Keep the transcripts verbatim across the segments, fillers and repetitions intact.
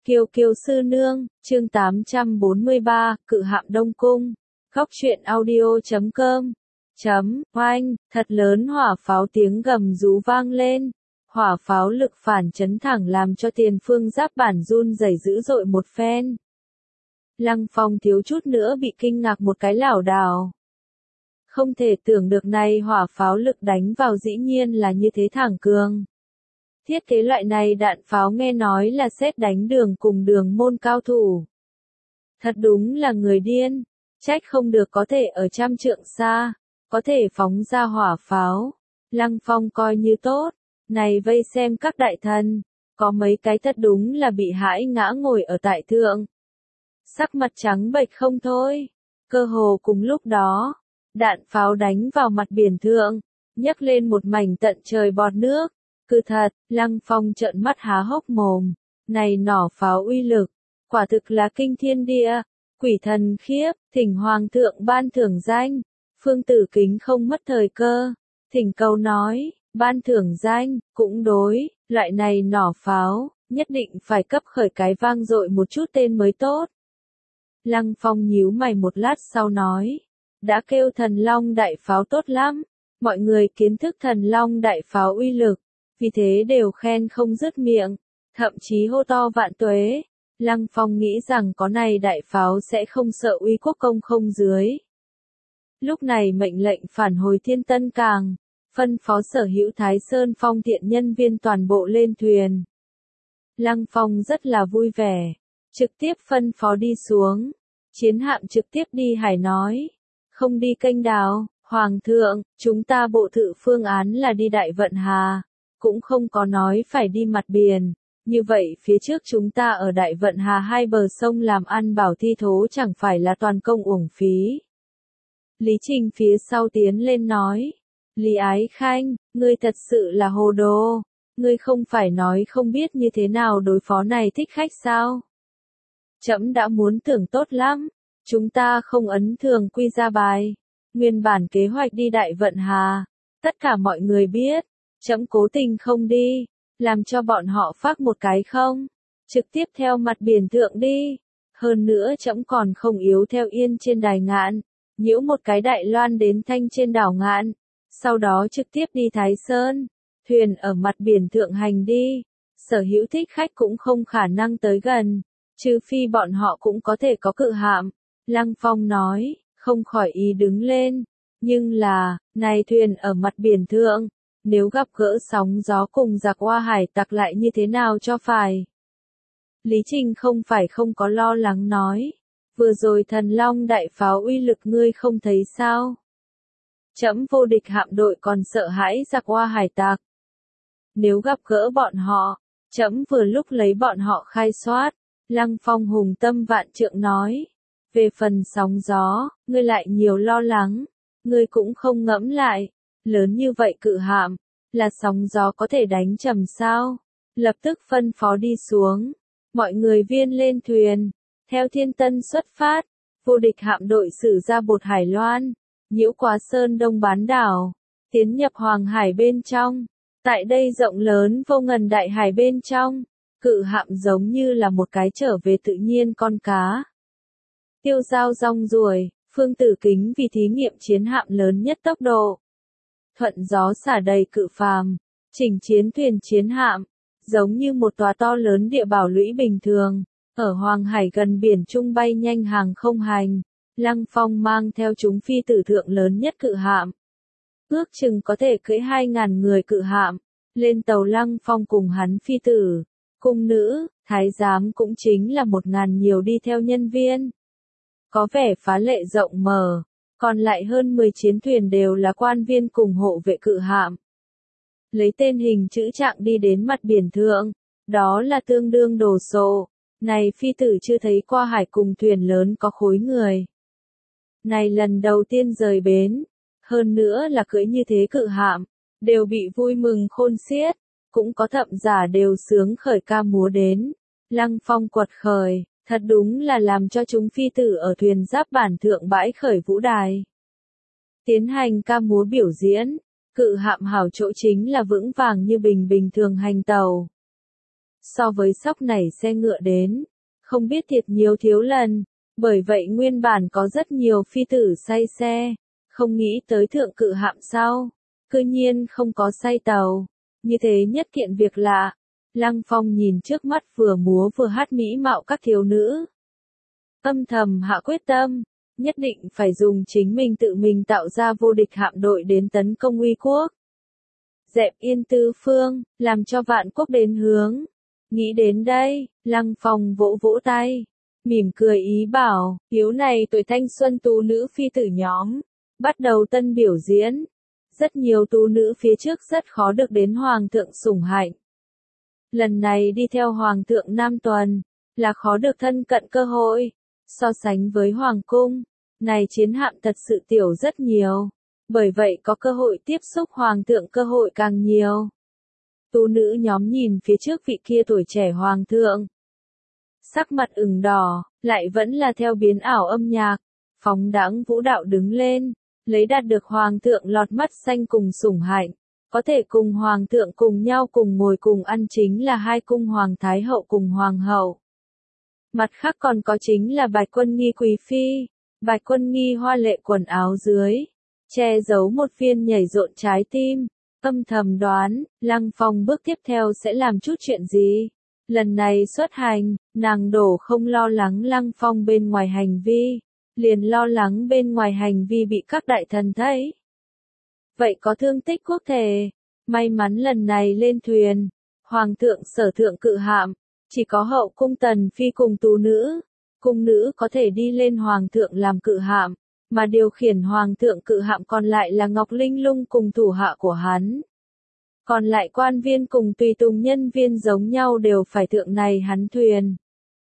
Kiều Kiều sư nương, chương tám trăm bốn mươi ba, Cự Hạm Đông Cung. Góc truyện audio chấm com. Chấm, oanh, thật lớn hỏa pháo tiếng gầm rú vang lên. Hỏa pháo lực phản chấn thẳng làm cho tiền phương giáp bản run rẩy dữ dội một phen. Lăng Phong thiếu chút nữa bị kinh ngạc một cái lảo đảo. Không thể tưởng được này hỏa pháo lực đánh vào dĩ nhiên là như thế thẳng cường. Thiết kế loại này đạn pháo nghe nói là xét đánh đường cùng đường môn cao thủ. Thật đúng là người điên, trách không được có thể ở trăm trượng xa, có thể phóng ra hỏa pháo. Lăng Phong coi như tốt, này vây xem các đại thần, có mấy cái thật đúng là bị hãi ngã ngồi ở tại thượng. Sắc mặt trắng bệch không thôi, cơ hồ cùng lúc đó, đạn pháo đánh vào mặt biển thượng, nhấc lên một mảnh tận trời bọt nước. Cứ thật, Lăng Phong trợn mắt há hốc mồm, này nỏ pháo uy lực, quả thực là kinh thiên địa, quỷ thần khiếp, thỉnh hoàng thượng ban thưởng danh, Phương Tử Kính không mất thời cơ, thỉnh cầu nói, ban thưởng danh, cũng đối, loại này nỏ pháo, nhất định phải cấp khởi cái vang dội một chút tên mới tốt. Lăng Phong nhíu mày một lát sau nói, đã kêu thần long đại pháo tốt lắm, mọi người kiến thức thần long đại pháo uy lực. Vì thế đều khen không dứt miệng, thậm chí hô to vạn tuế. Lăng Phong nghĩ rằng có này đại pháo sẽ không sợ uy quốc công không dưới. Lúc này mệnh lệnh phản hồi Thiên Tân Càng, phân phó sở hữu Thái Sơn Phong thiện nhân viên toàn bộ lên thuyền. Lăng Phong rất là vui vẻ, trực tiếp phân phó đi xuống, chiến hạm trực tiếp đi hải nói, không đi kênh đào, Hoàng thượng, chúng ta bộ thự phương án là đi Đại Vận Hà. Cũng không có nói phải đi mặt biển, như vậy phía trước chúng ta ở Đại Vận Hà hai bờ sông làm ăn bảo thi thố chẳng phải là toàn công uổng phí. Lý Trình phía sau tiến lên nói, Lý Ái Khanh, ngươi thật sự là hồ đồ, ngươi không phải nói không biết như thế nào đối phó này thích khách sao? Trẫm đã muốn tưởng tốt lắm, chúng ta không ấn thường quy ra bài, nguyên bản kế hoạch đi Đại Vận Hà, tất cả mọi người biết. Trẫm cố tình không đi, làm cho bọn họ phát một cái không, trực tiếp theo mặt biển thượng đi. Hơn nữa trẫm còn không yếu theo yên trên đài ngạn, nhiễu một cái Đại Loan đến Thanh trên đảo ngạn, sau đó trực tiếp đi Thái Sơn, thuyền ở mặt biển thượng hành đi. Sở hữu thích khách cũng không khả năng tới gần, trừ phi bọn họ cũng có thể có cự hạm. Lăng Phong nói, không khỏi ý đứng lên, nhưng là, này thuyền ở mặt biển thượng. Nếu gặp gỡ sóng gió cùng giặc Hoa Hải tặc lại như thế nào cho phải? Lý Trình không phải không có lo lắng nói. Vừa rồi thần long đại pháo uy lực ngươi không thấy sao? Trẫm vô địch hạm đội còn sợ hãi giặc Hoa Hải tặc. Nếu gặp gỡ bọn họ, trẫm vừa lúc lấy bọn họ khai soát. Lăng Phong hùng tâm vạn trượng nói. Về phần sóng gió, ngươi lại nhiều lo lắng. Ngươi cũng không ngẫm lại. Lớn như vậy cự hạm, là sóng gió có thể đánh trầm sao? Lập tức phân phó đi xuống, mọi người viên lên thuyền, theo Thiên Tân xuất phát, vô địch hạm đội sử ra bột Hải Loan, nhiễu quá Sơn Đông bán đảo, tiến nhập Hoàng Hải bên trong. Tại đây rộng lớn vô ngần đại hải bên trong, cự hạm giống như là một cái trở về tự nhiên con cá. Tiêu Giao rong ruổi, Phương Tử Kính vì thí nghiệm chiến hạm lớn nhất tốc độ. Thuận gió xả đầy cự phàm, chỉnh chiến thuyền chiến hạm, giống như một tòa to lớn địa bảo lũy bình thường, ở Hoàng Hải gần biển Trung bay nhanh hàng không hành. Lăng Phong mang theo chúng phi tử thượng lớn nhất cự hạm. Ước chừng có thể cưỡi hai ngàn người cự hạm, lên tàu Lăng Phong cùng hắn phi tử, cung nữ, thái giám cũng chính là một ngàn nhiều đi theo nhân viên. Có vẻ phá lệ rộng mở. Còn lại hơn mười chiến thuyền đều là quan viên cùng hộ vệ cự hạm. Lấy tên hình chữ trạng đi đến mặt biển thượng, đó là tương đương đồ sộ. Này phi tử chưa thấy qua hải cùng thuyền lớn có khối người. Này lần đầu tiên rời bến, hơn nữa là cưỡi như thế cự hạm, đều bị vui mừng khôn xiết, cũng có thậm giả đều sướng khởi ca múa đến. Lăng Phong quật khởi. Thật đúng là làm cho chúng phi tử ở thuyền giáp bản thượng bãi khởi vũ đài. Tiến hành ca múa biểu diễn, cự hạm hảo chỗ chính là vững vàng như bình bình thường hành tàu. so với sóc nảy xe ngựa đến, không biết thiệt nhiều thiếu lần, bởi vậy nguyên bản có rất nhiều phi tử say xe, không nghĩ tới thượng cự hạm sau, cư nhiên không có say tàu, như thế nhất kiện việc lạ. Lăng Phong nhìn trước mắt vừa múa vừa hát mỹ mạo các thiếu nữ, âm thầm hạ quyết tâm, nhất định phải dùng chính mình tự mình tạo ra vô địch hạm đội đến tấn công uy quốc. Dẹp yên tứ phương, làm cho vạn quốc đến hướng. Nghĩ đến đây, Lăng Phong vỗ vỗ tay, mỉm cười ý bảo, hiếu này tuổi thanh xuân tú nữ phi tử nhóm, bắt đầu tân biểu diễn. Rất nhiều tú nữ phía trước rất khó được đến Hoàng thượng sủng hạnh. Lần này đi theo Hoàng thượng Nam Tuần, là khó được thân cận cơ hội. So sánh với Hoàng cung, này chiến hạm thật sự tiểu rất nhiều. Bởi vậy có cơ hội tiếp xúc Hoàng thượng cơ hội càng nhiều. Tú nữ nhóm nhìn phía trước vị kia tuổi trẻ Hoàng thượng. Sắc mặt ửng đỏ, lại vẫn là theo biến ảo âm nhạc, phóng đãng vũ đạo đứng lên, lấy đạt được Hoàng thượng lọt mắt xanh cùng sủng hạnh. Có thể cùng Hoàng thượng cùng nhau cùng ngồi cùng ăn chính là hai cung Hoàng Thái Hậu cùng Hoàng Hậu. Mặt khác còn có chính là Bạch Quân Nghi Quý Phi, Bạch Quân Nghi hoa lệ quần áo dưới, che giấu một viên nhảy rộn trái tim, âm thầm đoán, Lăng Phong bước tiếp theo sẽ làm chút chuyện gì. Lần này xuất hành, nàng đổ không lo lắng Lăng Phong bên ngoài hành vi, liền lo lắng bên ngoài hành vi bị các đại thần thấy. Vậy có thương tích quốc thể, may mắn lần này lên thuyền, Hoàng thượng sở thượng cự hạm, chỉ có hậu cung tần phi cùng tú nữ, cung nữ có thể đi lên Hoàng thượng làm cự hạm, mà điều khiển Hoàng thượng cự hạm còn lại là Ngọc Linh Lung cùng thủ hạ của hắn. Còn lại quan viên cùng tùy tùng nhân viên giống nhau đều phải thượng này hắn thuyền.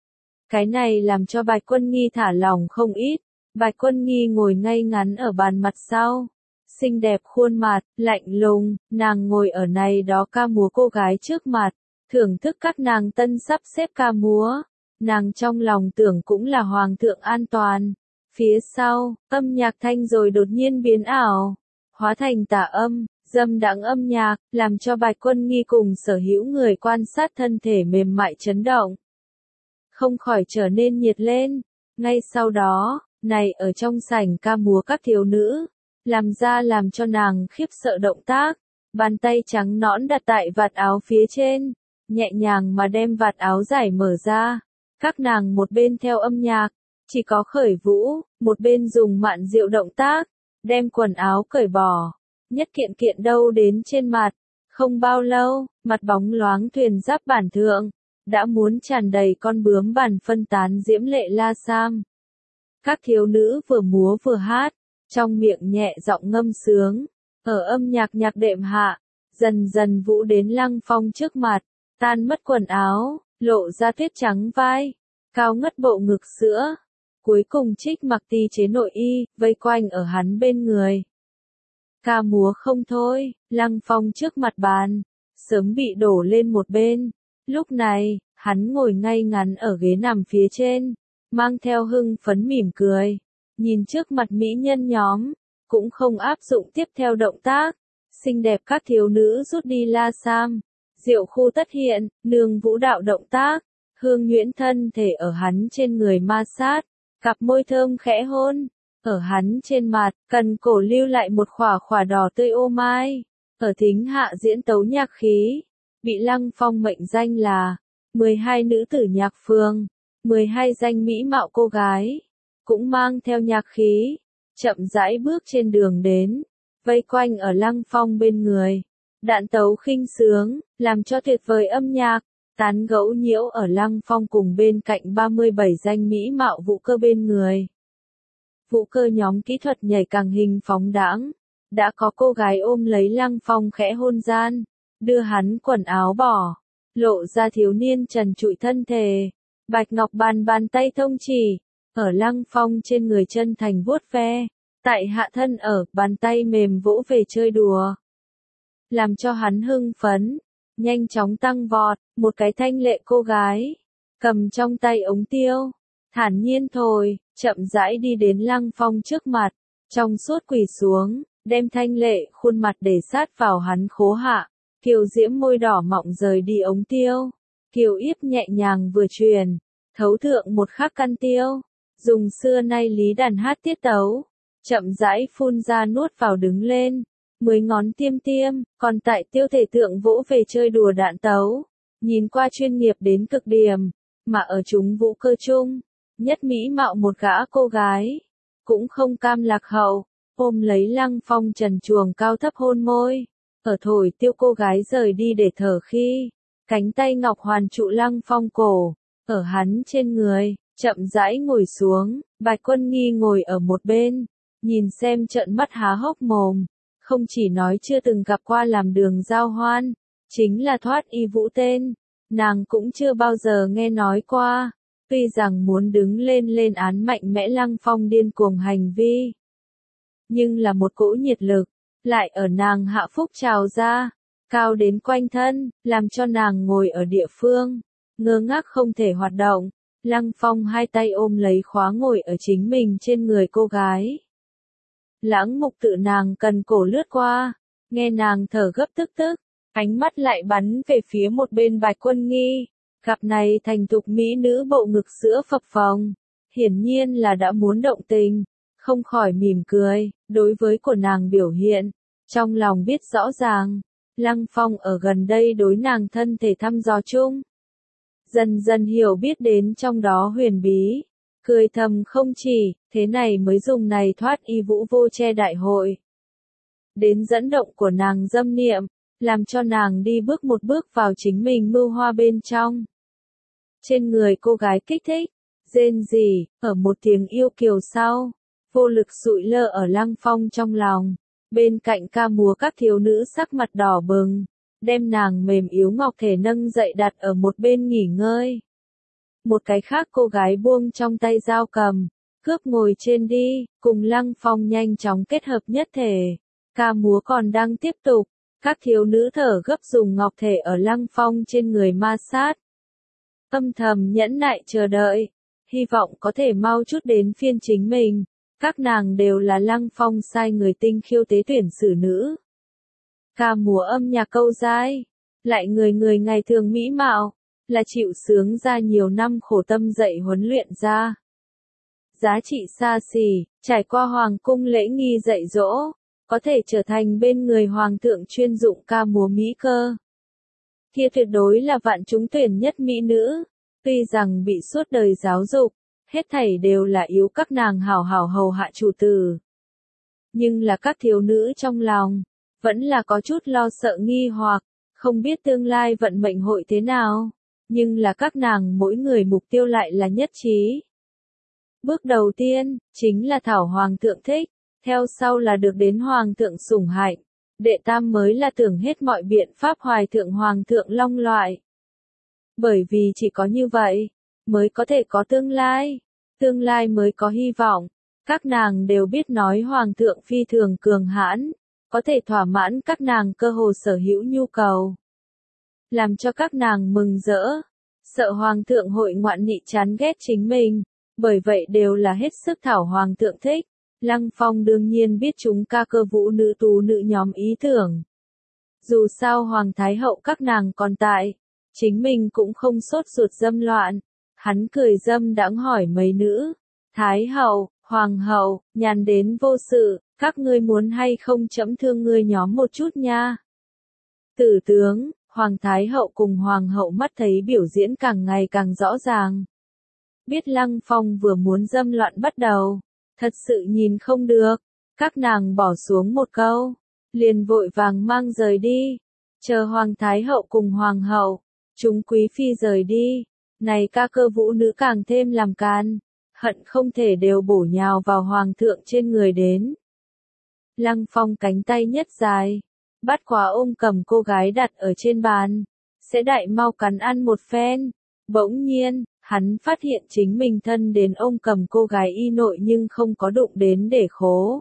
Cái này làm cho Bạch Quân Nghi thả lòng không ít, Bạch Quân Nghi ngồi ngay ngắn ở bàn mặt sau. Xinh đẹp khuôn mặt, lạnh lùng, nàng ngồi ở này đó ca múa cô gái trước mặt, thưởng thức các nàng tân sắp xếp ca múa. Nàng trong lòng tưởng cũng là Hoàng thượng an toàn. Phía sau, âm nhạc thanh rồi đột nhiên biến ảo, hóa thành tà âm, dâm đãng âm nhạc, làm cho Bạch Quân Nghi cùng sở hữu người quan sát thân thể mềm mại chấn động. Không khỏi trở nên nhiệt lên. Ngay sau đó, này ở trong sảnh ca múa các thiếu nữ, làm ra làm cho nàng khiếp sợ động tác, bàn tay trắng nõn đặt tại vạt áo phía trên, nhẹ nhàng mà đem vạt áo giải mở ra. Các nàng một bên theo âm nhạc, chỉ có khởi vũ, một bên dùng mạn diệu động tác, đem quần áo cởi bỏ, nhất kiện kiện đâu đến trên mặt. Không bao lâu, mặt bóng loáng thuyền giáp bản thượng, đã muốn tràn đầy con bướm bản phân tán diễm lệ la sam. Các thiếu nữ vừa múa vừa hát, trong miệng nhẹ giọng ngâm sướng, ở âm nhạc nhạc đệm hạ, dần dần vũ đến Lăng Phong trước mặt, tan mất quần áo, lộ ra tuyết trắng vai, cao ngất bộ ngực sữa, cuối cùng trích mặc ti chế nội y, vây quanh ở hắn bên người. Ca múa không thôi, Lăng Phong trước mặt bàn, sớm bị đổ lên một bên, lúc này, hắn ngồi ngay ngắn ở ghế nằm phía trên, mang theo hưng phấn mỉm cười. Nhìn trước mặt mỹ nhân nhóm, cũng không áp dụng tiếp theo động tác, xinh đẹp các thiếu nữ rút đi la sam, diệu khu tất hiện, nương vũ đạo động tác, hương nhuyễn thân thể ở hắn trên người ma sát, cặp môi thơm khẽ hôn, ở hắn trên mặt, cần cổ lưu lại một khỏa khỏa đỏ tươi ô mai, ở thính hạ diễn tấu nhạc khí, bị Lăng Phong mệnh danh là mười hai nữ tử nhạc phương, mười hai danh mỹ mạo cô gái. Cũng mang theo nhạc khí, chậm rãi bước trên đường đến, vây quanh ở Lăng Phong bên người. Đạn tấu khinh sướng, làm cho tuyệt vời âm nhạc, tán gẫu nhiễu ở Lăng Phong cùng bên cạnh ba mươi bảy danh mỹ mạo vũ cơ bên người. Vũ cơ nhóm kỹ thuật nhảy càng hình phóng đãng, đã có cô gái ôm lấy Lăng Phong khẽ hôn gian, đưa hắn quần áo bỏ, lộ ra thiếu niên trần trụi thân thể. Bạch Ngọc bàn bàn tay thông chỉ, ở Lăng Phong trên người chân thành vuốt ve, tại hạ thân ở, bàn tay mềm vỗ về chơi đùa. Làm cho hắn hưng phấn, nhanh chóng tăng vọt, một cái thanh lệ cô gái, cầm trong tay ống tiêu, thản nhiên thổi, chậm rãi đi đến Lăng Phong trước mặt, trong suốt quỳ xuống, đem thanh lệ khuôn mặt để sát vào hắn khố hạ, kiều diễm môi đỏ mọng rời đi ống tiêu, Kiều yếp nhẹ nhàng vừa truyền, thấu thượng một khắc căn tiêu, dùng xưa nay lý đàn hát tiết tấu, chậm rãi phun ra nuốt vào đứng lên, mười ngón tiêm tiêm, còn tại tiêu thể tượng vỗ về chơi đùa đạn tấu, nhìn qua chuyên nghiệp đến cực điểm, mà ở chúng vũ cơ chung, nhất mỹ mạo một gã cô gái, cũng không cam lạc hậu, ôm lấy Lăng Phong trần truồng cao thấp hôn môi, ở thổi tiêu cô gái rời đi để thở khi, cánh tay ngọc hoàn trụ Lăng Phong cổ, ở hắn trên người, chậm rãi ngồi xuống, Bạch Quân Nghi ngồi ở một bên, nhìn xem trợn mắt há hốc mồm, không chỉ nói chưa từng gặp qua làm đường giao hoan, chính là thoát y vũ tên, nàng cũng chưa bao giờ nghe nói qua, tuy rằng muốn đứng lên lên án mạnh mẽ Lăng Phong điên cuồng hành vi, nhưng là một cỗ nhiệt lực, lại ở nàng hạ phúc trào ra, cao đến quanh thân, làm cho nàng ngồi ở địa phương, ngơ ngác không thể hoạt động. Lăng Phong hai tay ôm lấy khóa ngồi ở chính mình trên người cô gái. Lãng mục tự nàng cần cổ lướt qua, nghe nàng thở gấp tức tức, ánh mắt lại bắn về phía một bên Bạch Quân Nghi, cặp này thành thục mỹ nữ bộ ngực sữa phập phồng, hiển nhiên là đã muốn động tình, không khỏi mỉm cười, đối với của nàng biểu hiện, trong lòng biết rõ ràng, Lăng Phong ở gần đây đối nàng thân thể thăm dò chung. Dần dần hiểu biết đến trong đó huyền bí, cười thầm không chỉ, thế này mới dùng này thoát y vũ vô che đại hội. Đến dẫn động của nàng dâm niệm, làm cho nàng đi bước một bước vào chính mình mưu hoa bên trong. Trên người cô gái kích thích, rên rỉ, ở một tiếng yêu kiều sau, vô lực sụi lơ ở Lăng Phong trong lòng, bên cạnh ca múa các thiếu nữ sắc mặt đỏ bừng. Đem nàng mềm yếu ngọc thể nâng dậy đặt ở một bên nghỉ ngơi. Một cái khác cô gái buông trong tay dao cầm, cướp ngồi trên đi, cùng Lăng Phong nhanh chóng kết hợp nhất thể. Ca múa còn đang tiếp tục, các thiếu nữ thở gấp dùng ngọc thể ở Lăng Phong trên người ma sát. Âm thầm nhẫn nại chờ đợi, hy vọng có thể mau chút đến phiên chính mình. Các nàng đều là Lăng Phong sai người tinh khiêu tế tuyển xử nữ. Ca múa âm nhạc câu dai, lại người người ngày thường mỹ mạo, là chịu sướng ra nhiều năm khổ tâm dạy huấn luyện ra. Giá trị xa xỉ, trải qua hoàng cung lễ nghi dạy dỗ, có thể trở thành bên người hoàng thượng chuyên dụng ca múa mỹ cơ. Kia tuyệt đối là vạn chúng tuyển nhất mỹ nữ, tuy rằng bị suốt đời giáo dục, hết thảy đều là yếu các nàng hảo hảo hầu hạ chủ tử. Nhưng là các thiếu nữ trong lòng, vẫn là có chút lo sợ nghi hoặc, không biết tương lai vận mệnh hội thế nào, nhưng là các nàng mỗi người mục tiêu lại là nhất trí. Bước đầu tiên, chính là thảo hoàng thượng thích, theo sau là được đến hoàng thượng sủng hạnh, đệ tam mới là tưởng hết mọi biện pháp hoài thượng hoàng thượng long loại. Bởi vì chỉ có như vậy, mới có thể có tương lai, tương lai mới có hy vọng, các nàng đều biết nói hoàng thượng phi thường cường hãn, có thể thỏa mãn các nàng cơ hồ sở hữu nhu cầu. Làm cho các nàng mừng rỡ, sợ hoàng thượng hội ngoạn nghị chán ghét chính mình, bởi vậy đều là hết sức thảo hoàng thượng thích. Lăng Phong đương nhiên biết chúng ca cơ vũ nữ tú nữ nhóm ý tưởng. Dù sao hoàng thái hậu các nàng còn tại, chính mình cũng không sốt ruột dâm loạn. Hắn cười dâm đãng hỏi mấy nữ, thái hậu, hoàng hậu, nhàn đến vô sự, các ngươi muốn hay không chẫm thương ngươi nhóm một chút nha. Tử tướng, hoàng thái hậu cùng hoàng hậu mắt thấy biểu diễn càng ngày càng rõ ràng. Biết Lăng Phong vừa muốn dâm loạn bắt đầu, thật sự nhìn không được, các nàng bỏ xuống một câu, liền vội vàng mang rời đi, chờ hoàng thái hậu cùng hoàng hậu, chúng quý phi rời đi, này ca cơ vũ nữ càng thêm làm can, hận không thể đều bổ nhào vào hoàng thượng trên người đến. Lăng Phong cánh tay nhất dài, bắt quá ôm cầm cô gái đặt ở trên bàn, sẽ đại mau cắn ăn một phen, bỗng nhiên, hắn phát hiện chính mình thân đến ôm cầm cô gái y nội nhưng không có đụng đến để khố.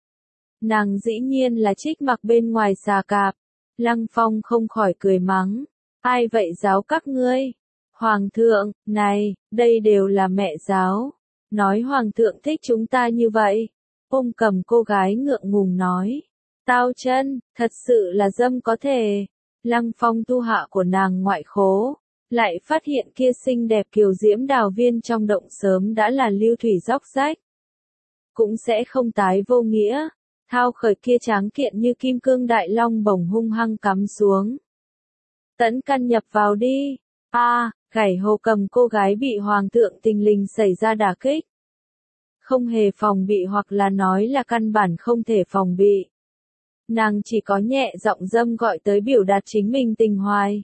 Nàng dĩ nhiên là trích mặc bên ngoài xà cạp, Lăng Phong không khỏi cười mắng, ai vậy giáo các ngươi? Hoàng thượng, này, đây đều là mẹ giáo, nói hoàng thượng thích chúng ta như vậy. Ôm cầm cô gái ngượng ngùng nói, tao chân, thật sự là dâm có thể. Lăng Phong tu hạ của nàng ngoại khố, lại phát hiện kia xinh đẹp kiều diễm đào viên trong động sớm đã là lưu thủy róc rách. Cũng sẽ không tái vô nghĩa, thao khởi kia tráng kiện như kim cương đại long bổng hung hăng cắm xuống. Tẫn căn nhập vào đi, a à, Gảy Hồ Cầm cô gái bị hoàng thượng tình lình xảy ra đả kích. Không hề phòng bị hoặc là nói là căn bản không thể phòng bị. Nàng chỉ có nhẹ giọng dâm gọi tới biểu đạt chính mình tình hoài.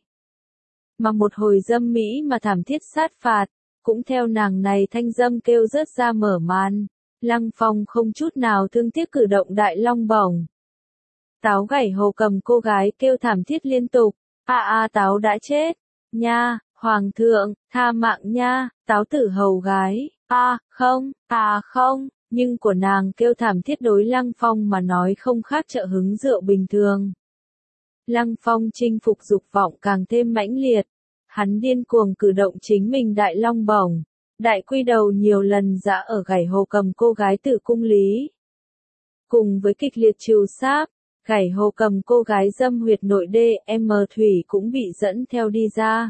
Mà một hồi dâm mỹ mà thảm thiết sát phạt, cũng theo nàng này thanh dâm kêu rớt ra mở màn. Lăng Phong không chút nào thương tiếc cử động đại long bổng. Táo Gảy Hồ Cầm cô gái kêu thảm thiết liên tục, a a Táo đã chết, nha, hoàng thượng, tha mạng nha, Táo tử hầu gái, a không, à không, nhưng của nàng kêu thảm thiết đối Lăng Phong mà nói không khác trợ hứng rượu bình thường. Lăng Phong chinh phục dục vọng càng thêm mãnh liệt, hắn điên cuồng cử động chính mình đại long bổng. Đại quy đầu nhiều lần dã ở Gảy Hồ Cầm cô gái tử cung lý. Cùng với kịch liệt trừ sáp, Gảy Hồ Cầm cô gái dâm huyệt nội đê, em thủy cũng bị dẫn theo đi ra.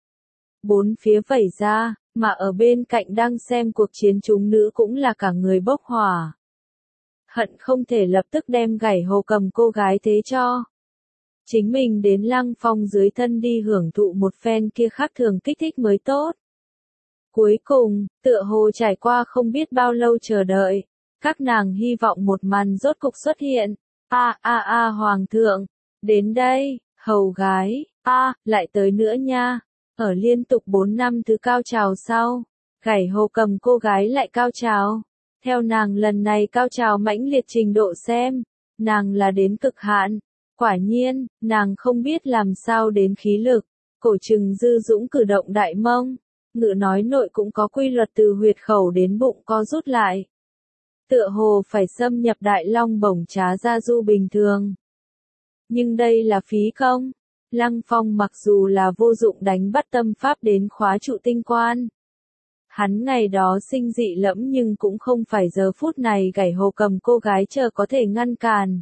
Bốn phía vẩy ra, mà ở bên cạnh đang xem cuộc chiến chúng nữ cũng là cả người bốc hỏa. Hận không thể lập tức đem Gảy Hồ Cầm cô gái thế cho. Chính mình đến Lăng Phong dưới thân đi hưởng thụ một phen kia khác thường kích thích mới tốt. Cuối cùng, tựa hồ trải qua không biết bao lâu chờ đợi, các nàng hy vọng một màn rốt cục xuất hiện. A a a hoàng thượng, đến đây, hầu gái, a, lại tới nữa nha. Ở liên tục bốn năm thứ cao trào sau, Gảy Hồ Cầm cô gái lại cao trào. Theo nàng lần này cao trào mãnh liệt trình độ xem, nàng là đến cực hạn. Quả nhiên, nàng không biết làm sao đến khí lực, cổ trừng dư dũng cử động đại mông. Ngự nói nội cũng có quy luật từ huyệt khẩu đến bụng co rút lại. Tựa hồ phải xâm nhập đại long bổng trá ra du bình thường. Nhưng đây là phí công. Lăng Phong mặc dù là vô dụng đánh bắt tâm pháp đến khóa trụ tinh quan. Hắn ngày đó sinh dị lẫm nhưng cũng không phải giờ phút này Gảy Hồ Cầm cô gái chờ có thể ngăn cản.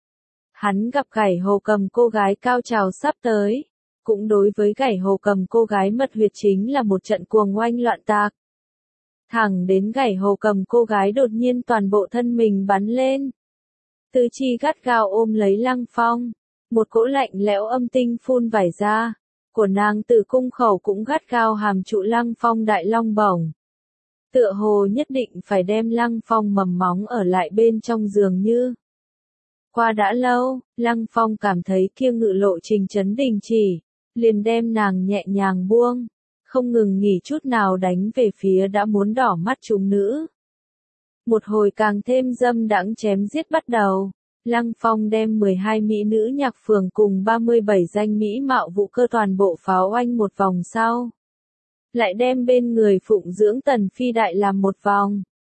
Hắn gặp Gảy Hồ Cầm cô gái cao trào sắp tới. Cũng đối với Gảy Hồ Cầm cô gái mật huyệt chính là một trận cuồng oanh loạn tạc. Thẳng đến Gảy Hồ Cầm cô gái đột nhiên toàn bộ thân mình bắn lên. Tứ chi gắt gao ôm lấy Lăng Phong. Một cỗ lạnh lẽo âm tinh phun vải ra. Của nàng từ cung khẩu cũng gắt gao hàm trụ Lăng Phong đại long bổng. Tựa hồ nhất định phải đem Lăng Phong mầm móng ở lại bên trong giường như. Qua đã lâu, Lăng Phong cảm thấy kia ngự lộ trình chấn đình chỉ. Liền đem nàng nhẹ nhàng buông, không ngừng nghỉ chút nào đánh về phía đã muốn đỏ mắt chúng nữ. Một hồi càng thêm dâm đãng chém giết bắt đầu, Lăng Phong đem mười hai mỹ nữ nhạc phường cùng ba mươi bảy danh mỹ mạo vụ cơ toàn bộ pháo oanh một vòng sau. Lại đem bên người phụng dưỡng Tần Phi Đại làm một vòng.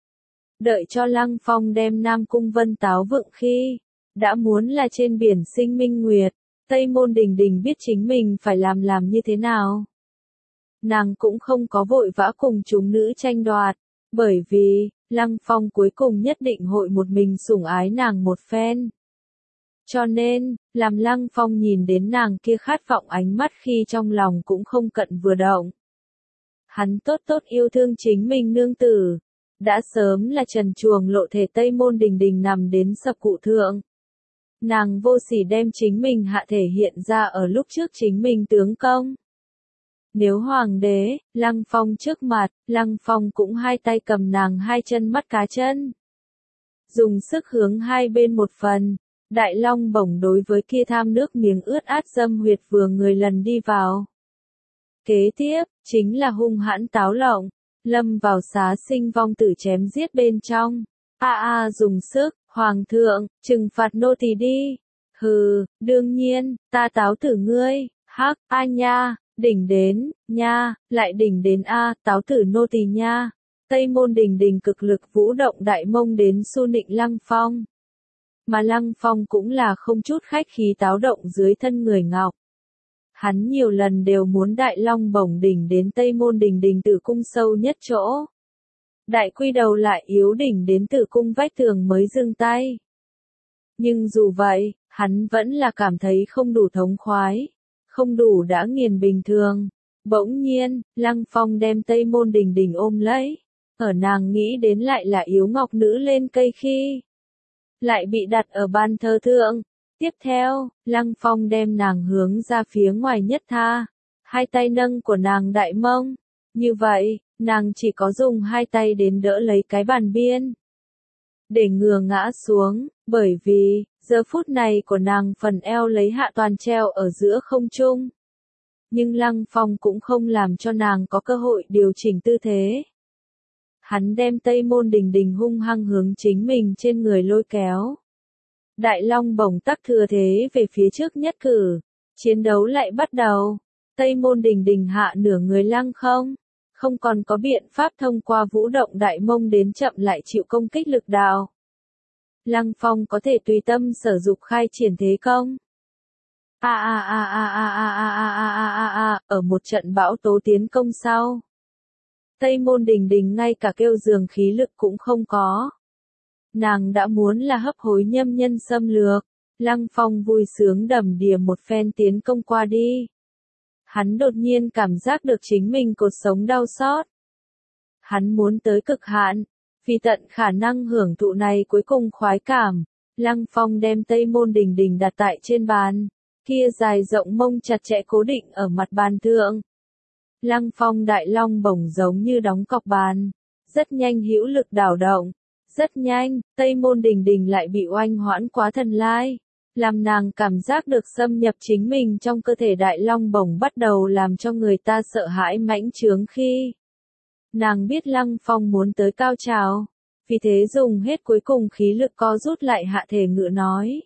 Đợi cho Lăng Phong đem Nam Cung Vân táo vượng khi, đã muốn là trên biển sinh minh nguyệt. Tây Môn Đình Đình biết chính mình phải làm làm như thế nào. Nàng cũng không có vội vã cùng chúng nữ tranh đoạt, bởi vì, Lăng Phong cuối cùng nhất định hội một mình sủng ái nàng một phen. Cho nên, làm Lăng Phong nhìn đến nàng kia khát vọng ánh mắt khi trong lòng cũng không cận vừa động. Hắn tốt tốt yêu thương chính mình nương tử, đã sớm là trần truồng lộ thể Tây Môn Đình Đình nằm đến sập cụ thượng. Nàng vô sỉ đem chính mình hạ thể hiện ra ở lúc trước chính mình tướng công. Nếu hoàng đế, Lăng Phong trước mặt, Lăng Phong cũng hai tay cầm nàng hai chân mắt cá chân. Dùng sức hướng hai bên một phần, đại long bổng đối với kia tham nước miếng ướt át dâm huyệt vừa người lần đi vào. Kế tiếp, chính là hung hãn táo lộng, lâm vào xá sinh vong tử chém giết bên trong. A a dùng sức. Hoàng thượng, trừng phạt nô tỳ đi. Hừ, đương nhiên, ta táo tử ngươi, hắc, a nha, đỉnh đến, nha, lại đỉnh đến a, táo tử nô tỳ nha. Tây Môn Đình Đình cực lực vũ động đại mông đến su nịnh Lăng Phong. Mà Lăng Phong cũng là không chút khách khí táo động dưới thân người ngọc. Hắn nhiều lần đều muốn đại long bổng đỉnh đến Tây Môn Đình Đình tử cung sâu nhất chỗ. Đại quy đầu lại yếu đỉnh đến tử cung vách tường mới dừng tay. Nhưng dù vậy, hắn vẫn là cảm thấy không đủ thống khoái, không đủ đã nghiền bình thường. Bỗng nhiên, Lăng Phong đem Tây Môn Đình Đình ôm lấy. Ở nàng nghĩ đến lại là Yếu Ngọc Nữ lên cây khi lại bị đặt ở ban thờ thượng. Tiếp theo, Lăng Phong đem nàng hướng ra phía ngoài nhất tha. Hai tay nâng của nàng đại mông. Như vậy, nàng chỉ có dùng hai tay đến đỡ lấy cái bàn biên. Để ngừa ngã xuống, bởi vì, giờ phút này của nàng phần eo lấy hạ toàn treo ở giữa không trung. Nhưng Lăng Phong cũng không làm cho nàng có cơ hội điều chỉnh tư thế. Hắn đem Tây Môn Đình Đình hung hăng hướng chính mình trên người lôi kéo. Đại Long bổng tắc thừa thế về phía trước nhất cử. Chiến đấu lại bắt đầu. Tây Môn Đình Đình hạ nửa người Lăng không. Không còn có biện pháp thông qua vũ động đại mông đến chậm lại chịu công kích lực đạo. Lăng Phong có thể tùy tâm sở dục khai triển thế công. A a a a a a a a a a a a, ở một trận bão tố tiến công sau. Tây Môn Đình Đình ngay cả kêu giường khí lực cũng không có. Nàng đã muốn là hấp hối nhâm nhân xâm lược. Lăng Phong vui sướng đầm đìa một phen tiến công qua đi. Hắn đột nhiên cảm giác được chính mình cột sống đau xót. Hắn muốn tới cực hạn, vì tận khả năng hưởng thụ này cuối cùng khoái cảm. Lăng Phong đem Tây Môn Đình Đình đặt tại trên bàn, kia dài rộng mông chặt chẽ cố định ở mặt bàn thượng. Lăng Phong đại long bổng giống như đóng cọc bàn, rất nhanh hữu lực đảo động, rất nhanh, Tây Môn Đình Đình lại bị oanh hoãn quá thần lai. Làm nàng cảm giác được xâm nhập chính mình trong cơ thể đại long bổng bắt đầu làm cho người ta sợ hãi mãnh trướng khi. Nàng biết Lăng Phong muốn tới cao trào, vì thế dùng hết cuối cùng khí lực co rút lại hạ thể ngựa nói.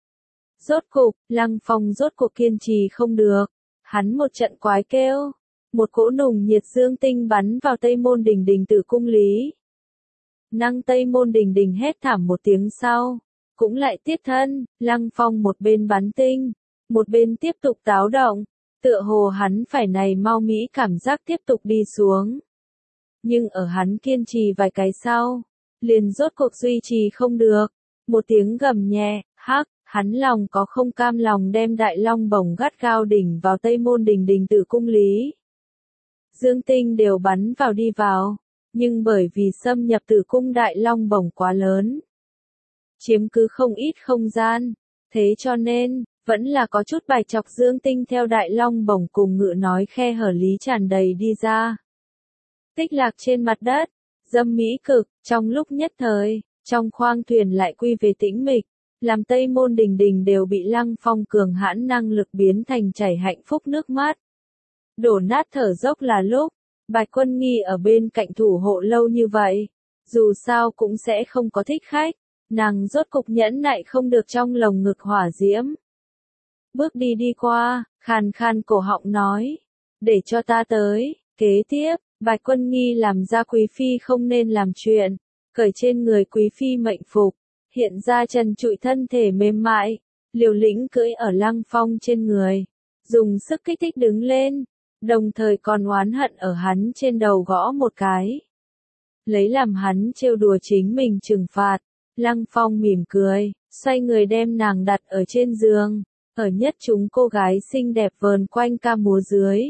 Rốt cục, Lăng Phong rốt cuộc kiên trì không được, hắn một trận quái kêu, một cỗ nùng nhiệt dương tinh bắn vào Tây Môn Đình Đình tử cung lý. Năng Tây Môn Đình Đình hét thảm một tiếng sau. Cũng lại tiếp thân, Lăng Phong một bên bắn tinh, một bên tiếp tục táo động, tựa hồ hắn phải này mau mỹ cảm giác tiếp tục đi xuống. Nhưng ở hắn kiên trì vài cái sau, liền rốt cuộc duy trì không được, một tiếng gầm nhẹ, hắc, hắn lòng có không cam lòng đem đại long bổng gắt gao đỉnh vào Tây Môn Đình Đình tử cung lý. Dương tinh đều bắn vào đi vào, nhưng bởi vì xâm nhập tử cung đại long bổng quá lớn. Chiếm cứ không ít không gian, thế cho nên, vẫn là có chút bài chọc dương tinh theo đại long bổng cùng ngự nói khe hở lý tràn đầy đi ra. Tích lạc trên mặt đất, dâm mỹ cực, trong lúc nhất thời, trong khoang thuyền lại quy về tĩnh mịch, làm Tây Môn Đình Đình đều bị Lăng Phong cường hãn năng lực biến thành chảy hạnh phúc nước mắt. Đổ nát thở dốc là lúc, Bạch Quân Nghi ở bên cạnh thủ hộ lâu như vậy, dù sao cũng sẽ không có thích khách. Nàng rốt cục nhẫn nại không được trong lồng ngực hỏa diễm. Bước đi đi qua, khàn khàn cổ họng nói. Để cho ta tới, kế tiếp, Bạch Quân Nghi làm ra quý phi không nên làm chuyện. Cởi trên người quý phi mệnh phục, hiện ra trần trụi thân thể mềm mại, liều lĩnh cưỡi ở Lăng Phong trên người. Dùng sức kích thích đứng lên, đồng thời còn oán hận ở hắn trên đầu gõ một cái. Lấy làm hắn trêu đùa chính mình trừng phạt. Lăng Phong mỉm cười, xoay người đem nàng đặt ở trên giường, ở nhất chúng cô gái xinh đẹp vờn quanh ca múa dưới.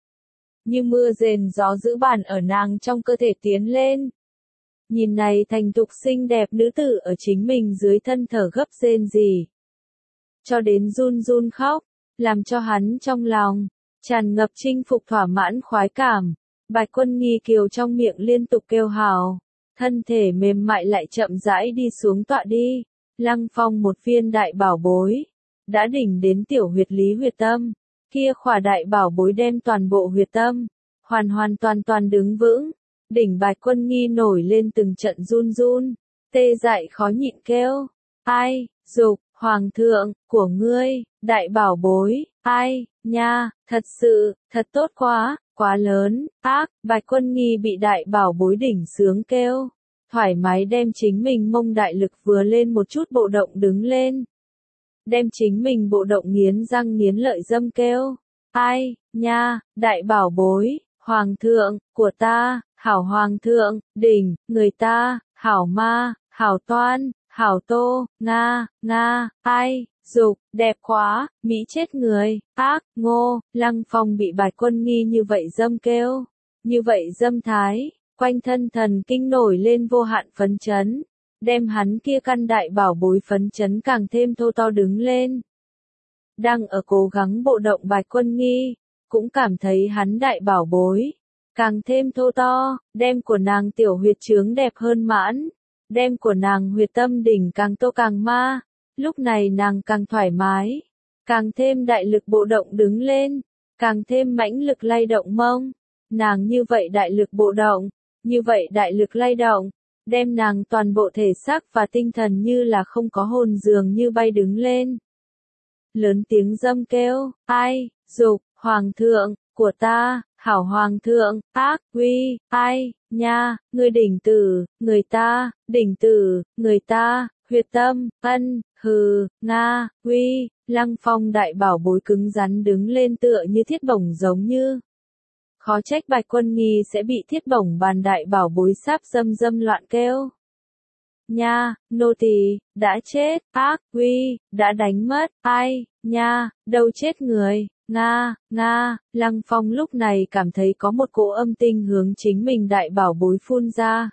Như mưa rền gió giữ bàn ở nàng trong cơ thể tiến lên. Nhìn này thành thục xinh đẹp nữ tử ở chính mình dưới thân thở gấp rên rỉ. Cho đến run run khóc, làm cho hắn trong lòng, tràn ngập chinh phục thỏa mãn khoái cảm. Bạch Quân Nghi kiều trong miệng liên tục kêu hào. Thân thể mềm mại lại chậm rãi đi xuống tọa đi. Lăng Phong một viên đại bảo bối. Đã đỉnh đến tiểu huyệt lý huyệt tâm. Kia khỏa đại bảo bối đem toàn bộ huyệt tâm. Hoàn hoàn toàn toàn đứng vững. Đỉnh Bạch Quân Nghi nổi lên từng trận run run. Tê dại khó nhịn kêu. Ai, dục, hoàng thượng, của ngươi, đại bảo bối, ai, nha, thật sự, thật tốt quá. Quá lớn, ác, Bạch Quân Nghi bị đại bảo bối đỉnh sướng kêu. Thoải mái đem chính mình mông đại lực vừa lên một chút bộ động đứng lên. Đem chính mình bộ động nghiến răng nghiến lợi dâm kêu. Ai, nha, đại bảo bối, hoàng thượng, của ta, hảo hoàng thượng, đỉnh, người ta, hảo ma, hảo toan, hảo tô, nga, nga, ai, dục, đẹp quá, mỹ chết người, ác, ngô, Lăng Phong bị Bạch Quân Nghi như vậy dâm kêu, như vậy dâm thái, quanh thân thần kinh nổi lên vô hạn phấn chấn, đem hắn kia căn đại bảo bối phấn chấn càng thêm thô to đứng lên. Đang ở cố gắng bộ động Bạch Quân Nghi, cũng cảm thấy hắn đại bảo bối, càng thêm thô to, đem của nàng tiểu huyệt trướng đẹp hơn mãn, đem của nàng huyệt tâm đỉnh càng tô càng ma, lúc này nàng càng thoải mái, càng thêm đại lực bộ động đứng lên, càng thêm mãnh lực lay động mông, nàng như vậy đại lực bộ động, như vậy đại lực lay động, đem nàng toàn bộ thể xác và tinh thần như là không có hồn dường như bay đứng lên. Lớn tiếng dâm kêu, ai, dục, hoàng thượng, của ta, hảo hoàng thượng, ác, uy, ai, nha, người đỉnh tử, người ta, đỉnh tử, người ta, huyệt tâm, ân, hừ, nga, uy, Lăng Phong đại bảo bối cứng rắn đứng lên tựa như thiết bổng giống như. Khó trách Bạch Quân Nghi sẽ bị thiết bổng bàn đại bảo bối sáp dâm dâm loạn kêu. Nha, nô tỳ, đã chết, ác, uy, đã đánh mất, ai, nha, đâu chết người, nga, nga, Lăng Phong lúc này cảm thấy có một cỗ âm tinh hướng chính mình đại bảo bối phun ra.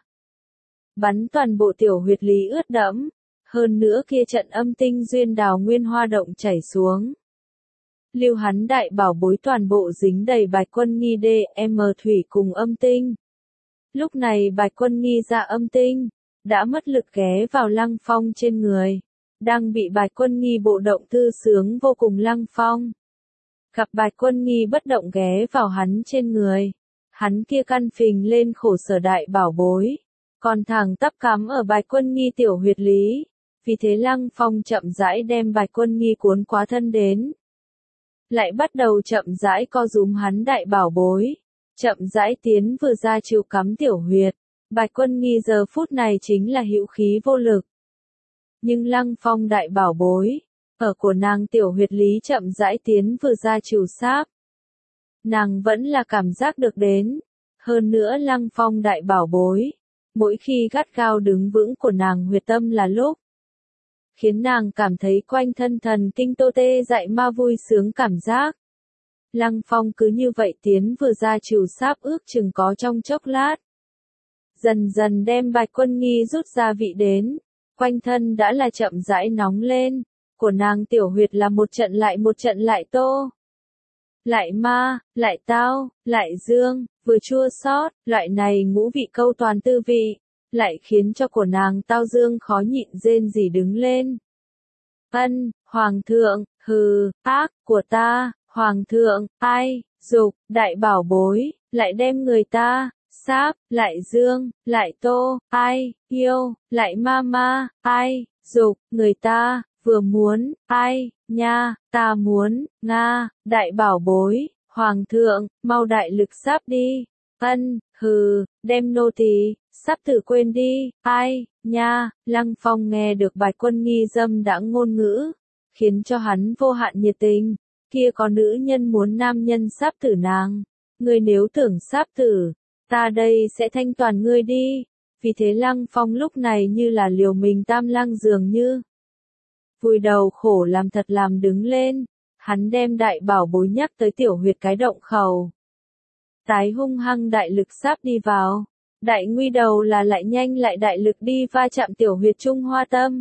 Bắn toàn bộ tiểu huyệt lý ướt đẫm, hơn nữa kia trận âm tinh duyên đào nguyên hoa động chảy xuống. Lưu hắn đại bảo bối toàn bộ dính đầy Bạch Quân Nghi đê em thủy cùng âm tinh. Lúc này Bạch Quân Nghi ra âm tinh, đã mất lực ghé vào Lăng Phong trên người, đang bị Bạch Quân Nghi bộ động thư sướng vô cùng Lăng Phong. Gặp Bạch Quân Nghi bất động ghé vào hắn trên người, hắn kia căn phình lên khổ sở đại bảo bối, còn thẳng tắp cắm ở Bạch Quân Nghi tiểu huyệt lý, vì thế Lăng Phong chậm rãi đem Bạch Quân Nghi cuốn quá thân đến. Lại bắt đầu chậm rãi co rúm hắn đại bảo bối, chậm rãi tiến vừa ra chiều cắm tiểu huyệt. Bạch Quân Nghi giờ phút này chính là hữu khí vô lực. Nhưng Lăng Phong đại bảo bối, ở của nàng tiểu huyệt lý chậm rãi tiến vừa ra chiều sáp. Nàng vẫn là cảm giác được đến. Hơn nữa Lăng Phong đại bảo bối, mỗi khi gắt gao đứng vững của nàng huyệt tâm là lúc, khiến nàng cảm thấy quanh thân thần kinh tô tê dại ma vui sướng cảm giác. Lăng Phong cứ như vậy tiến vừa ra chiều sáp ước chừng có trong chốc lát. Dần dần đem Bạch Quân Nghi rút ra vị đến, quanh thân đã là chậm rãi nóng lên, của nàng tiểu huyệt là một trận lại một trận lại tô. Lại ma, lại tao, lại dương, vừa chua xót, loại này ngũ vị câu toàn tư vị, lại khiến cho của nàng tao dương khó nhịn rên rỉ đứng lên. Ân, hoàng thượng, hừ, ác, của ta, hoàng thượng, ai, dục, đại bảo bối, lại đem người ta, sáp, lại dương, lại tô, ai, yêu, lại ma ma, ai, dục, người ta, vừa muốn, ai, nha, ta muốn, nga, đại bảo bối, hoàng thượng, mau đại lực sáp đi, ân, hừ, đem nô tỳ, sắp thử quên đi, ai, nha, Lăng Phong nghe được Bạch Quân Nghi dâm đãng ngôn ngữ, khiến cho hắn vô hạn nhiệt tình, kia có nữ nhân muốn nam nhân sắp thử nàng, ngươi nếu tưởng sắp thử, ta đây sẽ thanh toàn ngươi đi, vì thế Lăng Phong lúc này như là liều mình tam lang dường như. Vùi đầu khổ làm thật làm đứng lên, hắn đem đại bảo bối nhắc tới tiểu huyệt cái động khẩu. Tái hung hăng đại lực sáp đi vào, đại nguy đầu là lại nhanh lại đại lực đi va chạm tiểu huyệt trung hoa tâm.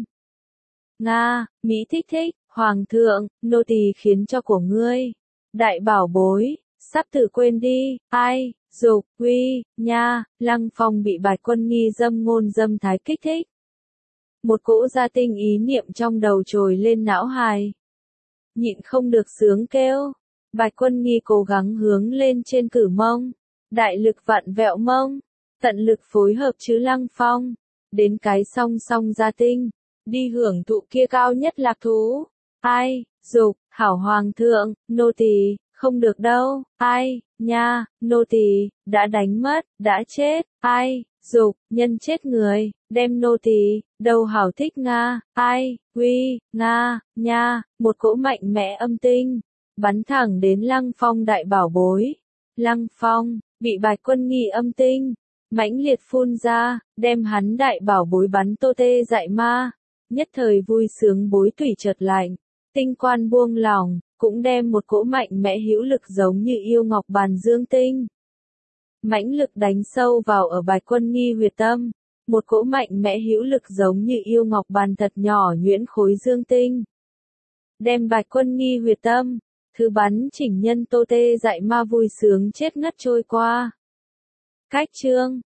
Nga, Mỹ thích thích, hoàng thượng, nô tỳ khiến cho của ngươi. Đại bảo bối, sắp thử quên đi, ai, dục, uy, nha, Lăng Phong bị Bạch Quân Nghi dâm ngôn dâm thái kích thích. Một cỗ gia tinh ý niệm trong đầu trồi lên não hài. Nhịn không được sướng kêu. Bạch Quân Nghi cố gắng hướng lên trên cử mông. Đại lực vặn vẹo mông. Tận lực phối hợp chứ Lăng Phong. Đến cái song song gia tinh. Đi hưởng thụ kia cao nhất lạc thú. Ai, dục, hảo hoàng thượng, nô tỳ, không được đâu. Ai, nha, nô tỳ, đã đánh mất, đã chết. Ai, dục, nhân chết người, đem nô tỳ, đầu hảo thích nga, ai, uy, nga, nha, một cỗ mạnh mẽ âm tinh, bắn thẳng đến Lăng Phong đại bảo bối. Lăng Phong, bị Bạch Quân Nghi âm tinh, mãnh liệt phun ra, đem hắn đại bảo bối bắn tô tê dại ma, nhất thời vui sướng bối tủy chợt lạnh, Tinh quan buông lỏng, cũng đem một cỗ mạnh mẽ hữu lực giống như yêu ngọc bàn dương tinh. Mãnh lực đánh sâu vào ở Bạch Quân Nghi huyệt tâm, một cỗ mạnh mẽ hữu lực giống như yêu ngọc bàn thật nhỏ nhuyễn khối dương tinh. Đem Bạch Quân Nghi huyệt tâm, thứ bắn chỉnh nhân tô tê dại ma vui sướng chết ngất trôi qua. Cách chương